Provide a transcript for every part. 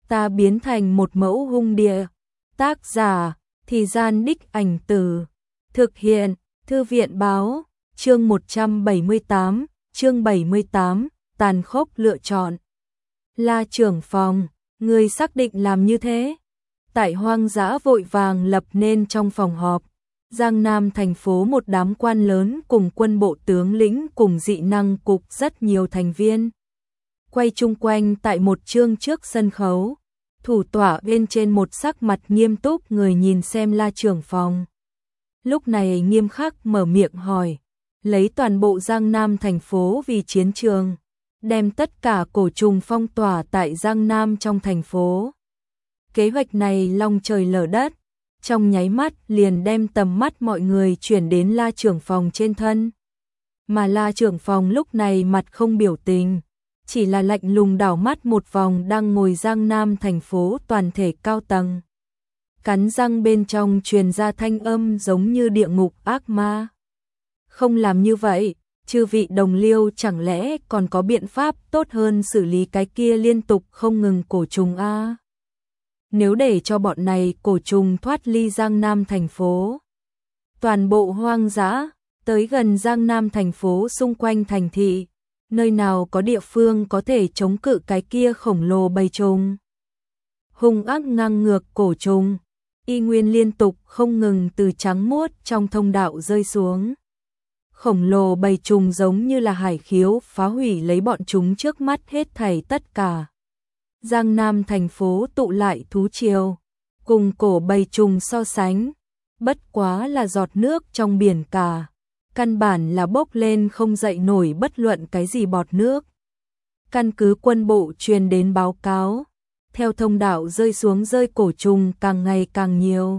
ta biến thành một mẫu hung địa. Tác giả, Thì Gian Đích Ảnh Từ. Thực hiện, Thư viện Báo. Chương 178, chương 78, tàn khốc lựa chọn. La trưởng phòng, người xác định làm như thế? Tại hoang dã vội vàng lập nên trong phòng họp. Giang Nam thành phố một đám quan lớn cùng quân bộ tướng lĩnh cùng dị năng cục rất nhiều thành viên. Quay chung quanh tại một chương trước sân khấu. Thủ tọa bên trên một sắc mặt nghiêm túc người nhìn xem La trưởng phòng. Lúc này nghiêm khắc mở miệng hỏi, lấy toàn bộ Giang Nam thành phố vì chiến trường, đem tất cả cổ trùng phong tỏa tại Giang Nam trong thành phố. Kế hoạch này long trời lở đất, trong nháy mắt liền đem tầm mắt mọi người chuyển đến La trưởng phòng trên thân. Mà La trưởng phòng lúc này mặt không biểu tình, chỉ là lạnh lùng đảo mắt một vòng đang ngồi Giang Nam thành phố toàn thể cao tầng. Cắn răng bên trong truyền ra thanh âm giống như địa ngục ác ma. Không làm như vậy, chư vị đồng liêu chẳng lẽ còn có biện pháp tốt hơn xử lý cái kia liên tục không ngừng cổ trùng a? Nếu để cho bọn này cổ trùng thoát ly Giang Nam thành phố, toàn bộ hoang dã, tới gần Giang Nam thành phố xung quanh thành thị, nơi nào có địa phương có thể chống cự cái kia khổng lồ bầy trùng. Hung ác ngang ngược cổ trùng, y nguyên liên tục không ngừng từ trắng muốt trong thông đạo rơi xuống. Khổng lồ bầy trùng giống như là hải khiếu phá hủy lấy bọn chúng trước mắt hết thảy tất cả. Giang Nam thành phố tụ lại thú triều, cùng cổ bầy trùng so sánh, bất quá là giọt nước trong biển cả, căn bản là bốc lên không dậy nổi bất luận cái gì bọt nước. Căn cứ quân bộ truyền đến báo cáo, theo thông đạo rơi xuống rơi cổ trùng càng ngày càng nhiều.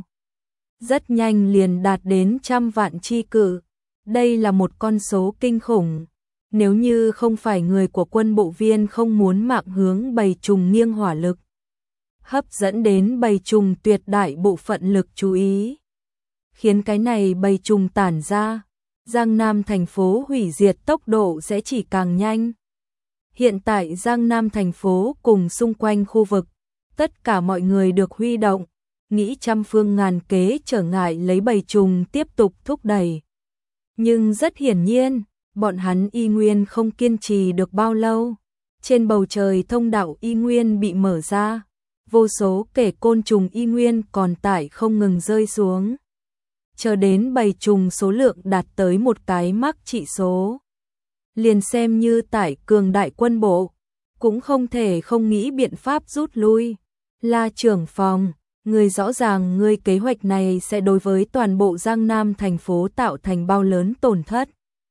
Rất nhanh liền đạt đến 100 vạn chi cự. Đây là một con số kinh khủng. Nếu như không phải người của quân bộ viên không muốn mạng hướng bầy trùng nghiêng hỏa lực, hấp dẫn đến bầy trùng tuyệt đại bộ phận lực chú ý, khiến cái này bầy trùng tản ra, Giang Nam thành phố hủy diệt tốc độ sẽ chỉ càng nhanh. Hiện tại Giang Nam thành phố cùng xung quanh khu vực, tất cả mọi người được huy động, nghĩ trăm phương ngàn kế trở ngại lấy bầy trùng tiếp tục thúc đẩy. Nhưng rất hiển nhiên, bọn hắn y nguyên không kiên trì được bao lâu. Trên bầu trời thông đạo y nguyên bị mở ra, vô số kẻ côn trùng y nguyên còn tại không ngừng rơi xuống. Chờ đến bầy trùng số lượng đạt tới một cái mắc trị số, liền xem như tải cường đại quân bộ, cũng không thể không nghĩ biện pháp rút lui. La trưởng phòng, người rõ ràng người kế hoạch này sẽ đối với toàn bộ Giang Nam thành phố tạo thành bao lớn tổn thất.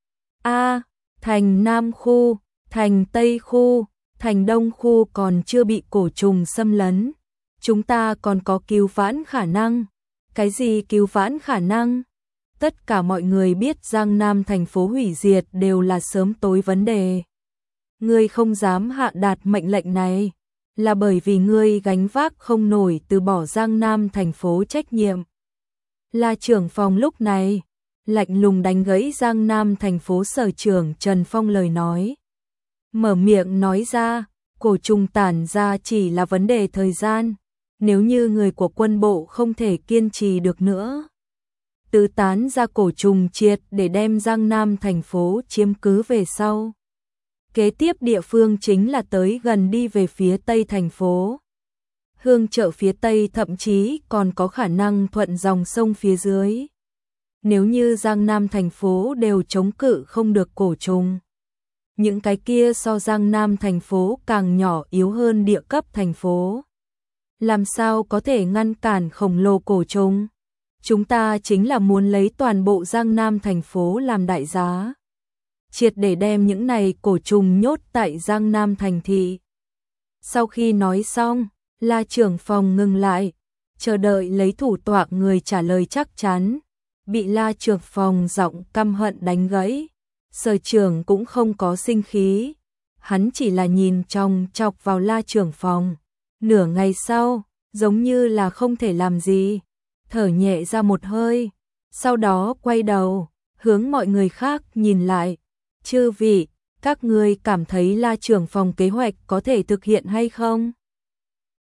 A, thành Nam khu, thành Tây khu, thành Đông khu còn chưa bị cổ trùng xâm lấn. Chúng ta còn có cứu vãn khả năng. Cái gì cứu vãn khả năng? Tất cả mọi người biết Giang Nam thành phố hủy diệt đều là sớm tối vấn đề. Ngươi không dám hạ đạt mệnh lệnh này, là bởi vì ngươi gánh vác không nổi từ bỏ Giang Nam thành phố trách nhiệm. La trưởng phòng lúc này lạnh lùng đánh gãy Giang Nam thành phố sở trưởng Trần Phong lời nói. Mở miệng nói ra, cổ trùng tản ra chỉ là vấn đề thời gian, nếu như người của quân bộ không thể kiên trì được nữa, tứ tán ra cổ trùng triệt để đem Giang Nam thành phố chiếm cứ về sau. Kế tiếp địa phương chính là tới gần đi về phía Tây thành phố. Hương chợ phía Tây thậm chí còn có khả năng thuận dòng sông phía dưới. Nếu như Giang Nam thành phố đều chống cự không được cổ trùng, những cái kia so Giang Nam thành phố càng nhỏ yếu hơn địa cấp thành phố, làm sao có thể ngăn cản khổng lồ cổ trùng? Chúng ta chính là muốn lấy toàn bộ Giang Nam thành phố làm đại giá, triệt để đem những này cổ trùng nhốt tại Giang Nam thành thị. Sau khi nói xong, La trưởng phòng ngừng lại, chờ đợi lấy thủ tọa người trả lời chắc chắn. Bị La trưởng phòng giọng căm hận đánh gãy, sở trưởng cũng không có sinh khí, hắn chỉ là nhìn chòng chọc vào La trưởng phòng. Nửa ngày sau, giống như là không thể làm gì, thở nhẹ ra một hơi, sau đó quay đầu, hướng mọi người khác nhìn lại. Chư vị, các ngươi cảm thấy La trưởng phòng kế hoạch có thể thực hiện hay không?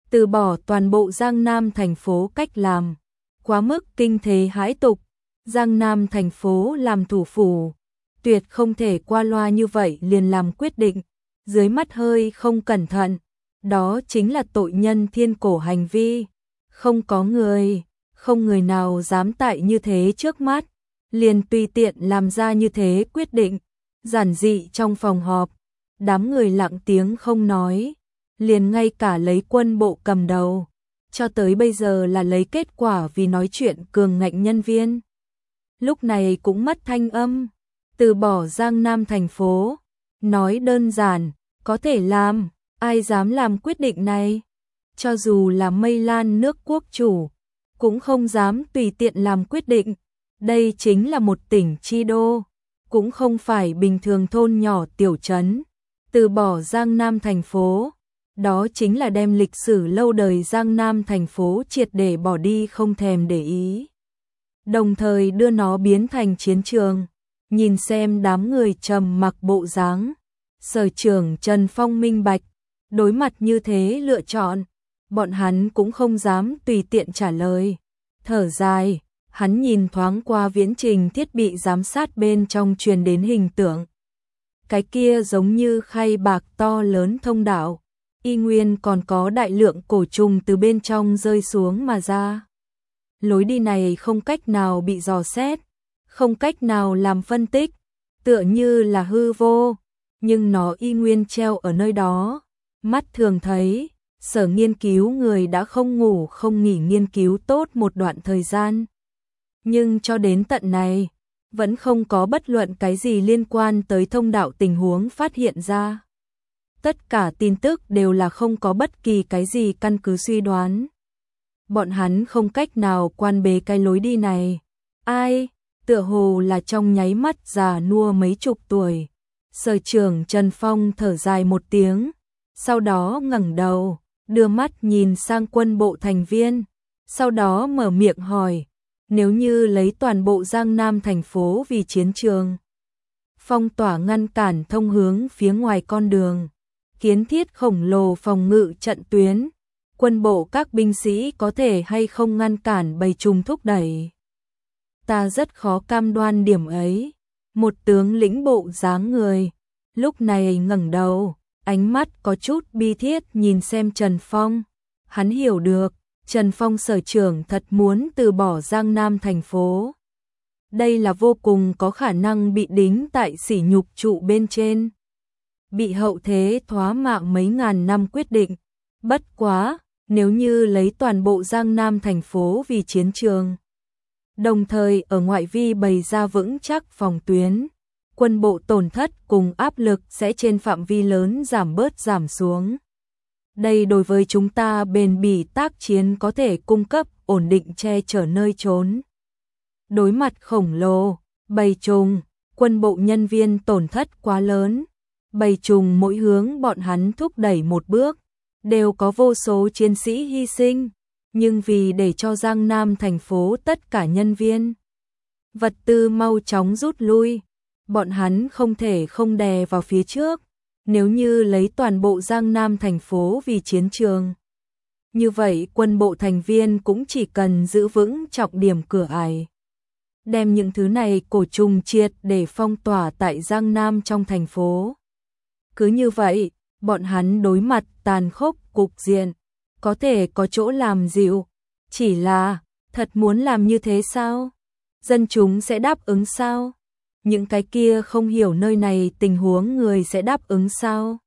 từ bỏ toàn bộ Giang Nam thành phố cách làm, quá mức kinh thế hãi tục. Giang Nam thành phố làm thủ phủ, tuyệt không thể qua loa như vậy liền làm quyết định, dưới mắt hơi không cẩn thận, đó chính là tội nhân thiên cổ hành vi, không người nào dám tại như thế trước mắt, liền tùy tiện làm ra như thế quyết định. Giản dị trong phòng họp, đám người lặng tiếng không nói, liền ngay cả lấy quân bộ cầm đầu, cho tới bây giờ là lấy kết quả vì nói chuyện cường ngạnh nhân viên. Lúc này cũng mất thanh âm, từ bỏ Giang Nam thành phố, nói đơn giản, có thể làm, ai dám làm quyết định này? Cho dù là Mây Lan nước quốc chủ, cũng không dám tùy tiện làm quyết định, đây chính là một tỉnh chi đô, cũng không phải bình thường thôn nhỏ tiểu trấn, từ bỏ Giang Nam thành phố, đó chính là đem lịch sử lâu đời Giang Nam thành phố triệt để bỏ đi không thèm để ý. Đồng thời đưa nó biến thành chiến trường, nhìn xem đám người trầm mặc bộ dáng, Sở trưởng Trần Phong minh bạch, đối mặt như thế lựa chọn, bọn hắn cũng không dám tùy tiện trả lời. Thở dài, hắn nhìn thoáng qua viễn trình thiết bị giám sát bên trong truyền đến hình tượng. Cái kia giống như khay bạc to lớn thông đạo, y nguyên còn có đại lượng cổ trùng từ bên trong rơi xuống mà ra. Lối đi này không cách nào bị dò xét, không cách nào làm phân tích, tựa như là hư vô, nhưng nó y nguyên treo ở nơi đó. Mắt thường thấy, sở nghiên cứu người đã không ngủ không nghỉ nghiên cứu tốt một đoạn thời gian. Nhưng cho đến tận này, vẫn không có bất luận cái gì liên quan tới thông đạo tình huống phát hiện ra. Tất cả tin tức đều là không có bất kỳ cái gì căn cứ suy đoán. Bọn hắn không cách nào quan bế cái lối đi này. Ai, tựa hồ là trong nháy mắt già nua mấy chục tuổi. Sở trưởng Trần Phong thở dài một tiếng, sau đó ngẩng đầu, đưa mắt nhìn sang quân bộ thành viên, sau đó mở miệng hỏi, nếu như lấy toàn bộ Giang Nam thành phố vì chiến trường, phong tỏa ngăn cản thông hướng phía ngoài con đường, kiến thiết khổng lồ phòng ngự trận tuyến, quân bộ các binh sĩ có thể hay không ngăn cản bầy trùng thúc đẩy? Ta rất khó cam đoan điểm ấy. Một tướng lĩnh bộ dáng người, lúc này ngẩng đầu, ánh mắt có chút bi thiết nhìn xem Trần Phong. Hắn hiểu được, Trần Phong sở trưởng thật muốn từ bỏ Giang Nam thành phố. Đây là vô cùng có khả năng bị đính tại sỉ nhục trụ bên trên. Bị hậu thế thoá mạ mấy ngàn năm quyết định. Bất quá, nếu như lấy toàn bộ Giang Nam thành phố vì chiến trường, đồng thời ở ngoại vi bày ra vững chắc phòng tuyến, quân bộ tổn thất cùng áp lực sẽ trên phạm vi lớn giảm xuống. Đây đối với chúng ta bền bỉ tác chiến có thể cung cấp ổn định che chở nơi trốn. Đối mặt khổng lồ, bầy trùng, quân bộ nhân viên tổn thất quá lớn, bầy trùng mỗi hướng bọn hắn thúc đẩy một bước, đều có vô số chiến sĩ hy sinh, nhưng vì để cho Giang Nam thành phố tất cả nhân viên, vật tư mau chóng rút lui, bọn hắn không thể không đè vào phía trước. Nếu như lấy toàn bộ Giang Nam thành phố vì chiến trường, như vậy quân bộ thành viên cũng chỉ cần giữ vững trọng điểm cửa ải, đem những thứ này cổ trùng triệt để phong tỏa tại Giang Nam trong thành phố. Cứ như vậy, bọn hắn đối mặt tàn khốc cục diện, có thể có chỗ làm dịu, chỉ là, thật muốn làm như thế sao? Dân chúng sẽ đáp ứng sao? Những cái kia không hiểu nơi này tình huống người sẽ đáp ứng sao?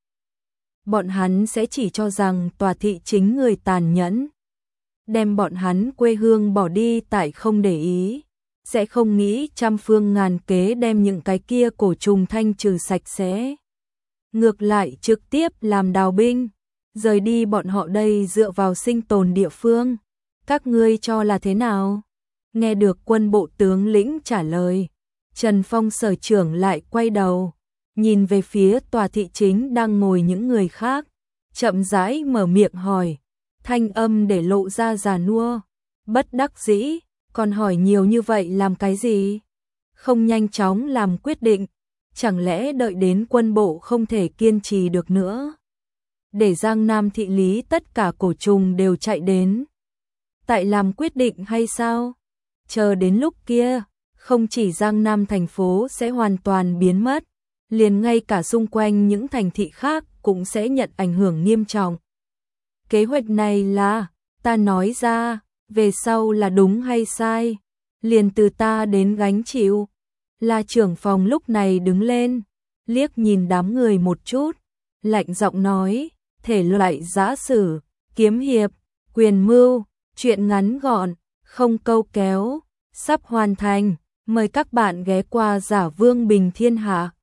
Bọn hắn sẽ chỉ cho rằng tòa thị chính người tàn nhẫn, đem bọn hắn quê hương bỏ đi tại không để ý, sẽ không nghĩ trăm phương ngàn kế đem những cái kia cổ trùng thanh trừ sạch sẽ. Ngược lại trực tiếp làm đào binh, rời đi bọn họ đây dựa vào sinh tồn địa phương. Các ngươi cho là thế nào? Nghe được quân bộ tướng lĩnh trả lời, Trần Phong sở trưởng lại quay đầu, nhìn về phía tòa thị chính đang ngồi những người khác, chậm rãi mở miệng hỏi, thanh âm để lộ ra già nua, bất đắc dĩ, còn hỏi nhiều như vậy làm cái gì? Không nhanh chóng làm quyết định, chẳng lẽ đợi đến quân bộ không thể kiên trì được nữa? để Giang Nam thị lý tất cả cổ trùng đều chạy đến. Tại làm quyết định hay sao? Chờ đến lúc kia, không chỉ Giang Nam thành phố sẽ hoàn toàn biến mất, liền ngay cả xung quanh những thành thị khác cũng sẽ nhận ảnh hưởng nghiêm trọng. Kế hoạch này là, ta nói ra, về sau là đúng hay sai, liền từ ta đến gánh chịu. La trưởng phòng lúc này đứng lên, liếc nhìn đám người một chút, lạnh giọng nói, thể loại giã sử, kiếm hiệp, quyền mưu, chuyện ngắn gọn, không câu kéo, sắp hoàn thành, mời các bạn ghé qua Giả Vương Bình Thiên Hạ.